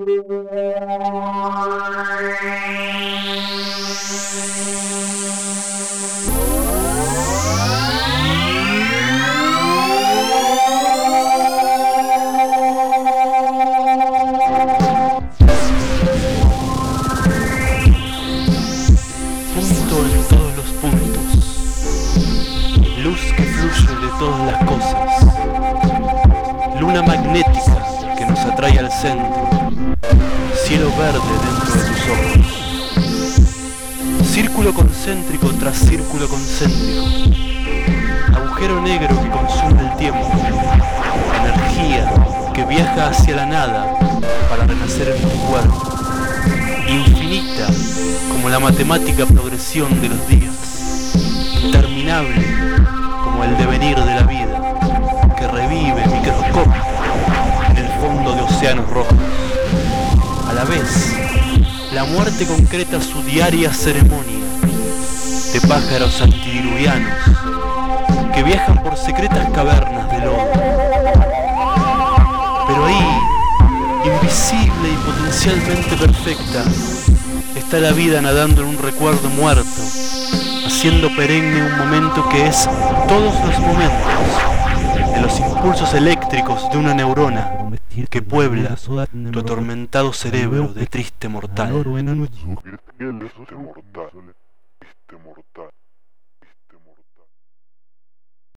Punto en todos los puntos, luz que fluye de todas las cosas, luna magnética que nos atrae al centro, cielo verde dentro de tus ojos, círculo concéntrico tras círculo concéntrico, agujero negro que consume el tiempo, energía que viaja hacia la nada para renacer en tu cuerpo, infinita como la matemática progresión de los días, interminable como el devenir de la vida, que revive microscópico en el fondo de océanos rojos. A la vez, la muerte concreta su diaria ceremonia de pájaros antidiluvianos que viajan por secretas cavernas de lodo. Pero ahí, invisible y potencialmente perfecta, está la vida nadando en un recuerdo muerto, haciendo perenne un momento que es todos los momentos, en los impulsos eléctricos de una neurona que puebla tu atormentado cerebro de triste mortal.